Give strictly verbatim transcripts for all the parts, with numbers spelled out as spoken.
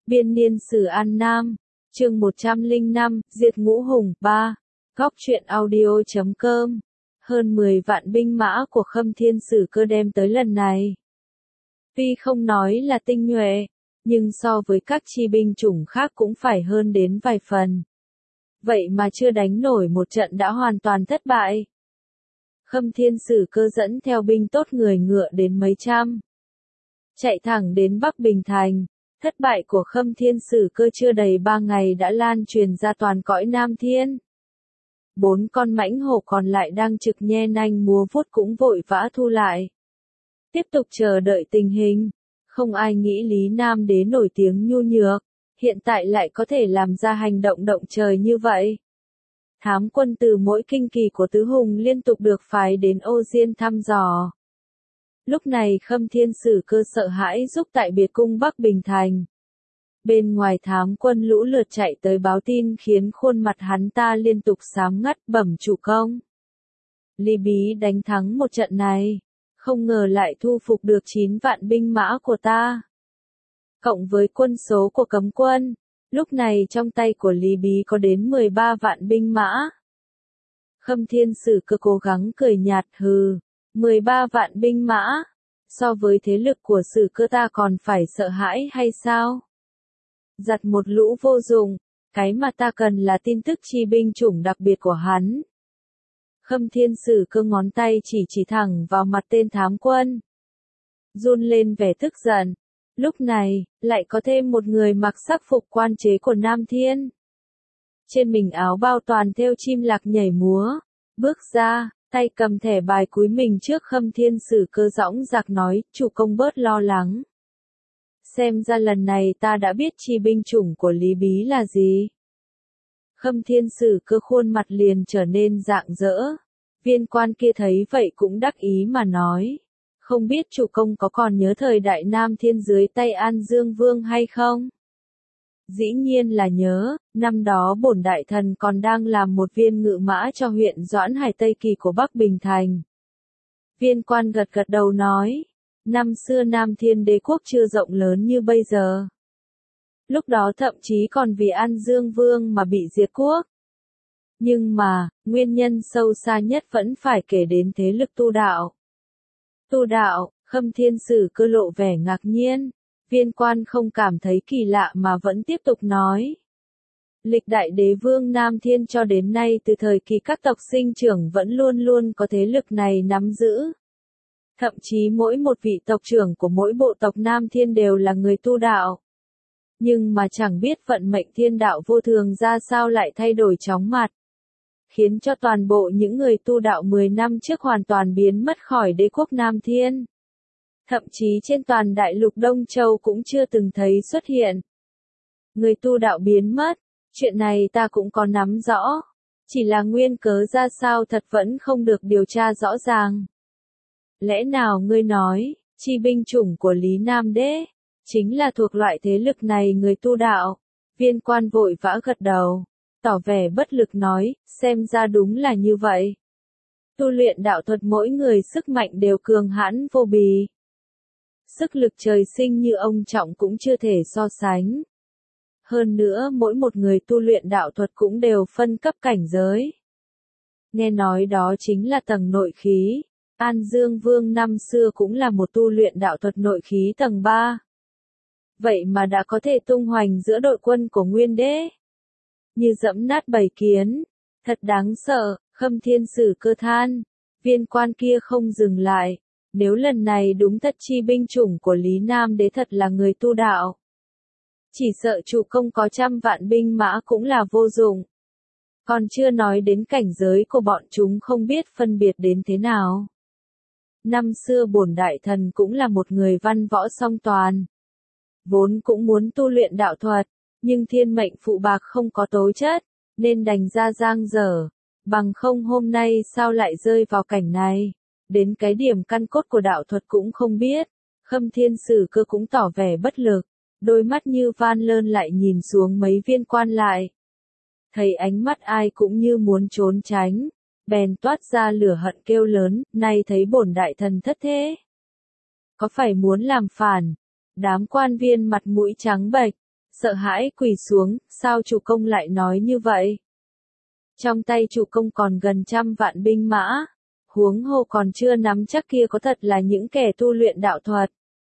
Biên niên sử An Nam, chương một trăm lẻ năm, Diệt Ngũ Hùng, ba. Góc truyện audio chấm com. Hơn mười vạn binh mã của Khâm Thiên Sử Cơ đem tới lần này. Tuy không nói là tinh nhuệ, nhưng so với các chi binh chủng khác cũng phải hơn đến vài phần. Vậy mà chưa đánh nổi một trận đã hoàn toàn thất bại. Khâm Thiên Sử Cơ dẫn theo binh tốt người ngựa đến mấy trăm. Chạy thẳng đến Bắc Bình Thành. Thất bại của Khâm Thiên Sử Cơ chưa đầy ba ngày đã lan truyền ra toàn cõi Nam Thiên. Bốn con mãnh hổ còn lại đang trực nhe nanh múa vuốt cũng vội vã thu lại. Tiếp tục chờ đợi tình hình. Không ai nghĩ Lý Nam Đế nổi tiếng nhu nhược, hiện tại lại có thể làm ra hành động động trời như vậy. Thám quân từ mỗi kinh kỳ của Tứ Hùng liên tục được phái đến Ô Diên thăm dò. Lúc này Khâm Thiên Sử Cơ sợ hãi giúp tại biệt cung Bắc Bình Thành. Bên ngoài thám quân lũ lượt chạy tới báo tin khiến khuôn mặt hắn ta liên tục xám ngắt bẩm chủ công. Lý Bí đánh thắng một trận này, không ngờ lại thu phục được chín vạn binh mã của ta. Cộng với quân số của cấm quân, lúc này trong tay của Lý Bí có đến mười ba vạn binh mã. Khâm Thiên Sử Cơ cố gắng cười nhạt hừ. mười ba vạn binh mã, so với thế lực của Sử Cơ ta còn phải sợ hãi hay sao? Giặt một lũ vô dụng, cái mà ta cần là tin tức chi binh chủng đặc biệt của hắn. Khâm Thiên Sử Cơ ngón tay chỉ chỉ thẳng vào mặt tên thám quân. Run lên vẻ tức giận, lúc này, lại có thêm một người mặc sắc phục quan chế của Nam Thiên. Trên mình áo bao toàn thêu chim lạc nhảy múa, bước ra. Tay cầm thẻ bài cúi mình trước Khâm Thiên Sử Cơ dõng dạc nói, chủ công bớt lo lắng. Xem ra lần này ta đã biết chi binh chủng của Lý Bí là gì. Khâm Thiên Sử Cơ khuôn mặt liền trở nên rạng rỡ. Viên quan kia thấy vậy cũng đắc ý mà nói. Không biết chủ công có còn nhớ thời đại Nam Thiên dưới tay An Dương Vương hay không? Dĩ nhiên là nhớ, năm đó bổn đại thần còn đang làm một viên ngự mã cho huyện Doãn Hải Tây Kỳ của Bắc Bình Thành. Viên quan gật gật đầu nói, năm xưa Nam Thiên đế quốc chưa rộng lớn như bây giờ. Lúc đó thậm chí còn vì An Dương Vương mà bị diệt quốc. Nhưng mà, nguyên nhân sâu xa nhất vẫn phải kể đến thế lực tu đạo. Tu đạo, Khâm Thiên Sử Cơ lộ vẻ ngạc nhiên. Viên quan không cảm thấy kỳ lạ mà vẫn tiếp tục nói. Lịch đại đế vương Nam Thiên cho đến nay từ thời kỳ các tộc sinh trưởng vẫn luôn luôn có thế lực này nắm giữ. Thậm chí mỗi một vị tộc trưởng của mỗi bộ tộc Nam Thiên đều là người tu đạo. Nhưng mà chẳng biết vận mệnh thiên đạo vô thường ra sao lại thay đổi chóng mặt. Khiến cho toàn bộ những người tu đạo mười năm trước hoàn toàn biến mất khỏi đế quốc Nam Thiên. Thậm chí trên toàn đại lục Đông Châu cũng chưa từng thấy xuất hiện. Người tu đạo biến mất, chuyện này ta cũng có nắm rõ. Chỉ là nguyên cớ ra sao thật vẫn không được điều tra rõ ràng. Lẽ nào ngươi nói, chi binh chủng của Lý Nam Đế, chính là thuộc loại thế lực này người tu đạo? Viên quan vội vã gật đầu, tỏ vẻ bất lực nói, xem ra đúng là như vậy. Tu luyện đạo thuật mỗi người sức mạnh đều cường hãn vô bì. Sức lực trời sinh như ông trọng cũng chưa thể so sánh. Hơn nữa mỗi một người tu luyện đạo thuật cũng đều phân cấp cảnh giới. Nghe nói đó chính là tầng nội khí. An Dương Vương năm xưa cũng là một tu luyện đạo thuật nội khí tầng ba. Vậy mà đã có thể tung hoành giữa đội quân của Nguyên Đế. Như dẫm nát bầy kiến. Thật đáng sợ, Khâm Thiên Sử Cơ than. Viên quan kia không dừng lại. Nếu lần này đúng thật chi binh chủng của Lý Nam Đế thật là người tu đạo. Chỉ sợ chủ công có trăm vạn binh mã cũng là vô dụng. Còn chưa nói đến cảnh giới của bọn chúng không biết phân biệt đến thế nào. Năm xưa bổn đại thần cũng là một người văn võ song toàn. Vốn cũng muốn tu luyện đạo thuật, nhưng thiên mệnh phụ bạc không có tố chất, nên đành ra giang dở. Bằng không hôm nay sao lại rơi vào cảnh này. Đến cái điểm căn cốt của đạo thuật cũng không biết. Khâm Thiên Sử Cơ cũng tỏ vẻ bất lực. Đôi mắt như van lơn lại nhìn xuống mấy viên quan lại. Thấy ánh mắt ai cũng như muốn trốn tránh. Bèn toát ra lửa hận kêu lớn, nay thấy bổn đại thần thất thế. Có phải muốn làm phản? Đám quan viên mặt mũi trắng bệch. sợ hãi quỳ xuống, sao chủ công lại nói như vậy? Trong tay chủ công còn gần trăm vạn binh mã, huống hồ còn chưa nắm chắc kia có thật là những kẻ tu luyện đạo thuật.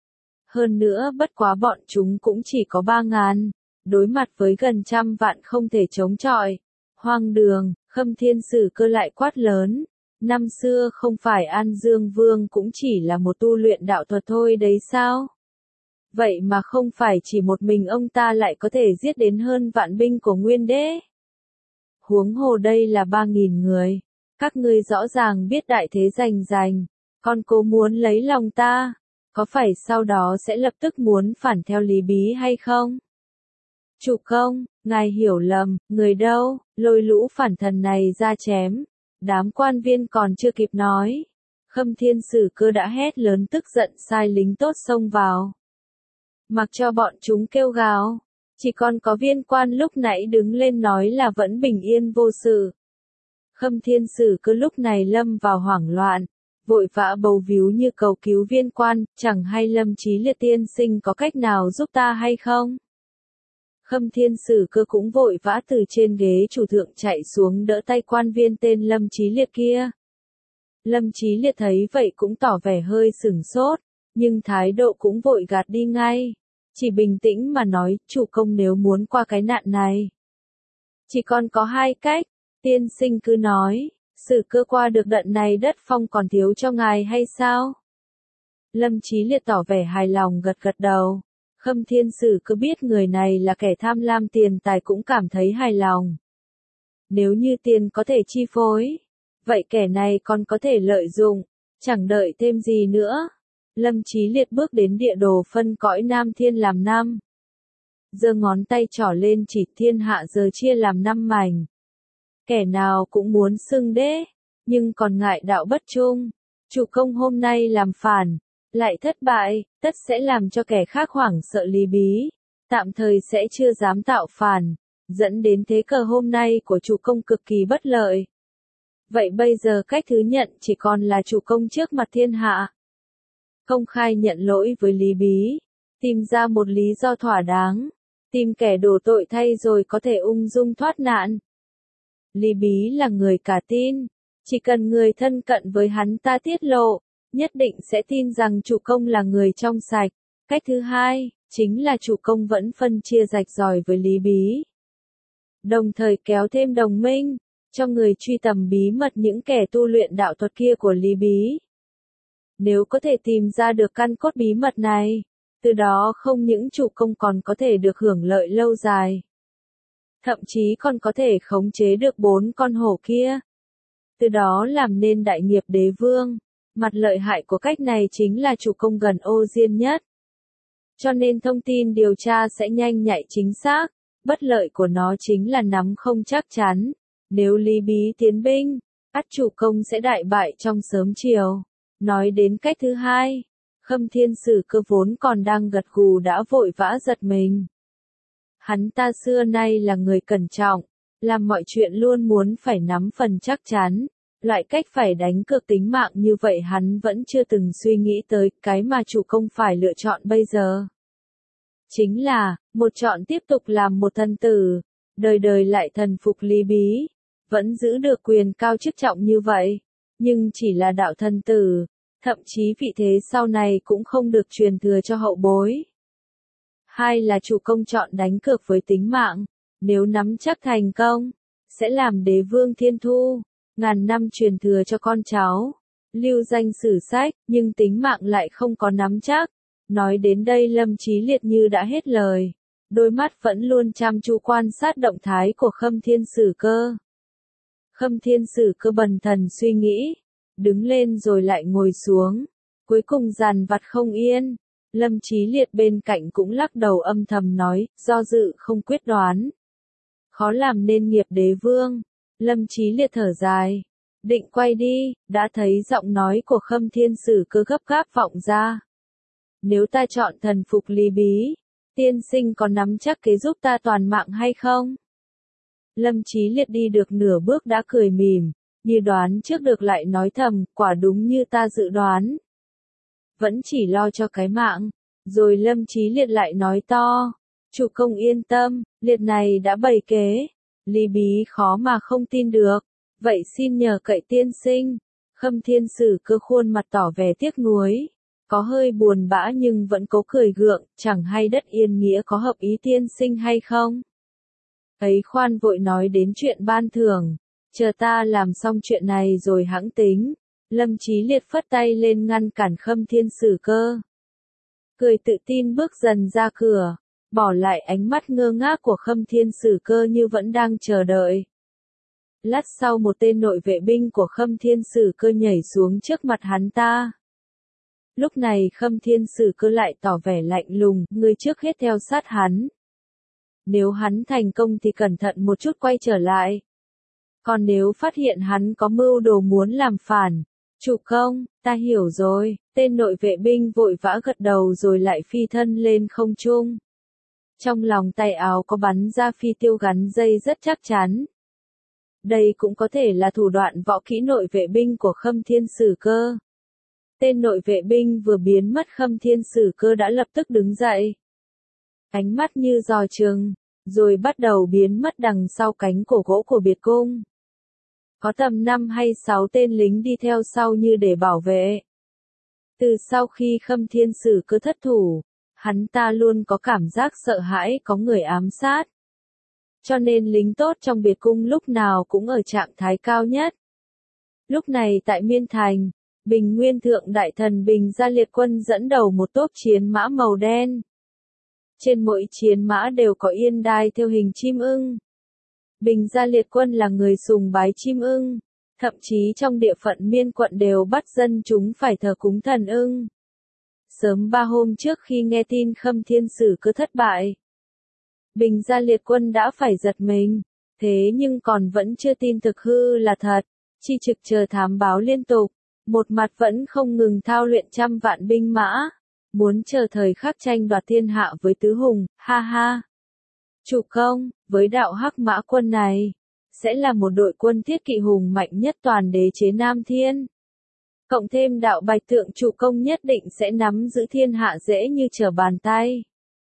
Hơn nữa bất quá bọn chúng cũng chỉ có ba ngàn, đối mặt với gần trăm vạn không thể chống chọi. Hoang đường, Khâm Thiên Sử Cơ lại quát lớn. Năm xưa không phải An Dương Vương cũng chỉ là một tu luyện đạo thuật thôi đấy sao? Vậy mà không phải chỉ một mình ông ta lại có thể giết đến hơn vạn binh của Nguyên Đế. Huống hồ đây là ba nghìn người. Các ngươi rõ ràng biết đại thế giành giành, còn cố muốn lấy lòng ta, có phải sau đó sẽ lập tức muốn phản theo Lý Bí hay không? Chủ công, ngài hiểu lầm, người đâu, lôi lũ phản thần này ra chém. Đám quan viên còn chưa kịp nói. Khâm Thiên Sử Cơ đã hét lớn tức giận sai lính tốt xông vào. Mặc cho bọn chúng kêu gào. Chỉ còn có viên quan lúc nãy đứng lên nói là vẫn bình yên vô sự. Khâm Thiên Sử Cơ lúc này lâm vào hoảng loạn. Vội vã bầu víu như cầu cứu viên quan, chẳng hay Lâm Chí Liệt tiên sinh có cách nào giúp ta hay không? Khâm Thiên Sử Cơ cũng vội vã từ trên ghế chủ thượng chạy xuống đỡ tay quan viên tên Lâm Chí Liệt kia. Lâm Chí Liệt thấy vậy cũng tỏ vẻ hơi sửng sốt, nhưng thái độ cũng vội gạt đi ngay. Chỉ bình tĩnh mà nói, chủ công nếu muốn qua cái nạn này. Chỉ còn có hai cách, tiên sinh cứ nói, Sử Cơ qua được đợt này đất phong còn thiếu cho ngài hay sao? Lâm Chí Liệt tỏ vẻ hài lòng gật gật đầu. Khâm Thiên Sử Cơ biết người này là kẻ tham lam tiền tài cũng cảm thấy hài lòng. Nếu như tiền có thể chi phối, vậy kẻ này còn có thể lợi dụng, chẳng đợi thêm gì nữa. Lâm Chí Liệt bước đến địa đồ phân cõi Nam Thiên làm năm. Giơ ngón tay trỏ lên chỉ thiên hạ giờ chia làm năm mảnh. Kẻ nào cũng muốn xưng đế, nhưng còn ngại đạo bất trung. Chủ công hôm nay làm phản, lại thất bại, tất sẽ làm cho kẻ khác hoảng sợ Lý Bí, tạm thời sẽ chưa dám tạo phản, dẫn đến thế cờ hôm nay của chủ công cực kỳ bất lợi. Vậy bây giờ cách thứ nhận chỉ còn là chủ công trước mặt thiên hạ. Công khai nhận lỗi với Lý Bí, tìm ra một lý do thỏa đáng, tìm kẻ đổ tội thay rồi có thể ung dung thoát nạn. Lý Bí là người cả tin, chỉ cần người thân cận với hắn ta tiết lộ, nhất định sẽ tin rằng chủ công là người trong sạch. Cách thứ hai, chính là chủ công vẫn phân chia rạch ròi với Lý Bí. Đồng thời kéo thêm đồng minh, cho người truy tầm bí mật những kẻ tu luyện đạo thuật kia của Lý Bí. Nếu có thể tìm ra được căn cốt bí mật này, từ đó không những chủ công còn có thể được hưởng lợi lâu dài. Thậm chí còn có thể khống chế được bốn con hổ kia. Từ đó làm nên đại nghiệp đế vương. Mặt lợi hại của cách này chính là chủ công gần Ô Diên nhất. Cho nên thông tin điều tra sẽ nhanh nhạy chính xác. Bất lợi của nó chính là nắm không chắc chắn. Nếu Lý Bí tiến binh, ắt chủ công sẽ đại bại trong sớm chiều. Nói đến cách thứ hai, Khâm Thiên Sử Cơ vốn còn đang gật gù đã vội vã giật mình. Hắn ta xưa nay là người cẩn trọng, làm mọi chuyện luôn muốn phải nắm phần chắc chắn. Loại cách phải đánh cược tính mạng như vậy hắn vẫn chưa từng suy nghĩ tới, cái mà chủ công phải lựa chọn bây giờ. Chính là, một chọn tiếp tục làm một thần tử, đời đời lại thần phục Lý Bí, vẫn giữ được quyền cao chức trọng như vậy, nhưng chỉ là đạo thần tử, thậm chí vị thế sau này cũng không được truyền thừa cho hậu bối. Hai là chủ công chọn đánh cược với tính mạng, nếu nắm chắc thành công, sẽ làm đế vương thiên thu. Ngàn năm truyền thừa cho con cháu, lưu danh sử sách, nhưng tính mạng lại không có nắm chắc. Nói đến đây Lâm Chí Liệt như đã hết lời, đôi mắt vẫn luôn chăm chú quan sát động thái của Khâm Thiên Sử Cơ. Khâm Thiên Sử Cơ bần thần suy nghĩ, đứng lên rồi lại ngồi xuống, cuối cùng dằn vặt không yên. Lâm Chí Liệt bên cạnh cũng lắc đầu âm thầm nói, do dự không quyết đoán. Khó làm nên nghiệp đế vương. Lâm Chí Liệt thở dài, định quay đi, đã thấy giọng nói của Khâm Thiên Sử Cơ gấp gáp vọng ra. Nếu ta chọn thần phục Lý Bí, tiên sinh có nắm chắc kế giúp ta toàn mạng hay không? Lâm Chí Liệt đi được nửa bước đã cười mỉm, như đoán trước được lại nói thầm, quả đúng như ta dự đoán. Vẫn chỉ lo cho cái mạng, rồi Lâm Chí Liệt lại nói to, Chủ công yên tâm, liệt này đã bày kế. Lý Bí khó mà không tin được. Vậy xin nhờ cậy tiên sinh. Khâm Thiên Sử Cơ khuôn mặt tỏ vẻ tiếc nuối. Có hơi buồn bã nhưng vẫn cố cười gượng, chẳng hay đất yên nghĩa có hợp ý tiên sinh hay không? Ấy khoan vội nói đến chuyện ban thưởng. Chờ ta làm xong chuyện này rồi hẵng tính. Lâm Chí Liệt phất tay lên ngăn cản Khâm Thiên Sử Cơ. Cười tự tin bước dần ra cửa. Bỏ lại ánh mắt ngơ ngác của Khâm Thiên Sử Cơ như vẫn đang chờ đợi. Lát sau một tên nội vệ binh của Khâm Thiên Sử Cơ nhảy xuống trước mặt hắn ta. Lúc này Khâm Thiên Sử Cơ lại tỏ vẻ lạnh lùng, ngươi trước hết theo sát hắn. Nếu hắn thành công thì cẩn thận một chút quay trở lại. Còn nếu phát hiện hắn có mưu đồ muốn làm phản, chủ công, ta hiểu rồi, tên nội vệ binh vội vã gật đầu rồi lại phi thân lên không trung. Trong lòng tay áo có bắn ra phi tiêu gắn dây rất chắc chắn. Đây cũng có thể là thủ đoạn võ kỹ nội vệ binh của Khâm Thiên Sử Cơ. Tên nội vệ binh vừa biến mất Khâm Thiên Sử Cơ đã lập tức đứng dậy. Ánh mắt như dò chừng, rồi bắt đầu biến mất đằng sau cánh cổ gỗ của biệt cung. Có tầm năm hay sáu tên lính đi theo sau như để bảo vệ. Từ sau khi Khâm Thiên Sử Cơ thất thủ, hắn ta luôn có cảm giác sợ hãi có người ám sát. Cho nên lính tốt trong biệt cung lúc nào cũng ở trạng thái cao nhất. Lúc này tại Miên Thành, Bình Nguyên Thượng Đại Thần Bình Gia Liệt Quân dẫn đầu một tốp chiến mã màu đen. Trên mỗi chiến mã đều có yên đai theo hình chim ưng. Bình Gia Liệt Quân là người sùng bái chim ưng, thậm chí trong địa phận Miên quận đều bắt dân chúng phải thờ cúng thần ưng. Sớm ba hôm trước khi nghe tin Khâm Thiên Sử Cơ thất bại, Bình Gia Liệt Quân đã phải giật mình, thế nhưng còn vẫn chưa tin thực hư là thật, chi trực chờ thám báo liên tục, một mặt vẫn không ngừng thao luyện trăm vạn binh mã, muốn chờ thời khắc tranh đoạt thiên hạ với tứ hùng, ha ha. Chủ công, với đạo Hắc Mã quân này, sẽ là một đội quân thiết kỵ hùng mạnh nhất toàn đế chế Nam Thiên. Cộng thêm đạo Bạch Tượng chủ công nhất định sẽ nắm giữ thiên hạ dễ như trở bàn tay.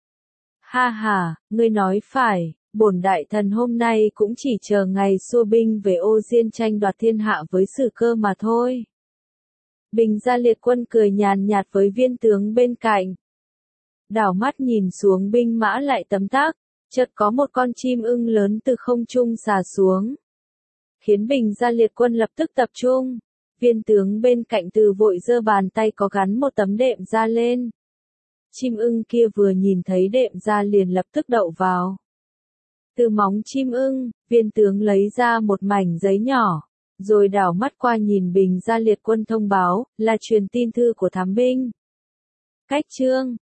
Ha ha, ngươi nói phải, bổn đại thần hôm nay cũng chỉ chờ ngày xua binh về Ô Diên tranh đoạt thiên hạ với Sử Cơ mà thôi. Bình Gia Liệt Quân cười nhàn nhạt với viên tướng bên cạnh. Đảo mắt nhìn xuống binh mã lại tấm tắc, chợt có một con chim ưng lớn từ không trung xà xuống. Khiến Bình Gia Liệt Quân lập tức tập trung. Viên tướng bên cạnh từ vội giơ bàn tay có gắn một tấm đệm da lên. Chim ưng kia vừa nhìn thấy đệm da liền lập tức đậu vào. Từ móng chim ưng, viên tướng lấy ra một mảnh giấy nhỏ, rồi đảo mắt qua nhìn Bình Gia Liệt Quân thông báo, là truyền tin thư của thám binh. Cách chương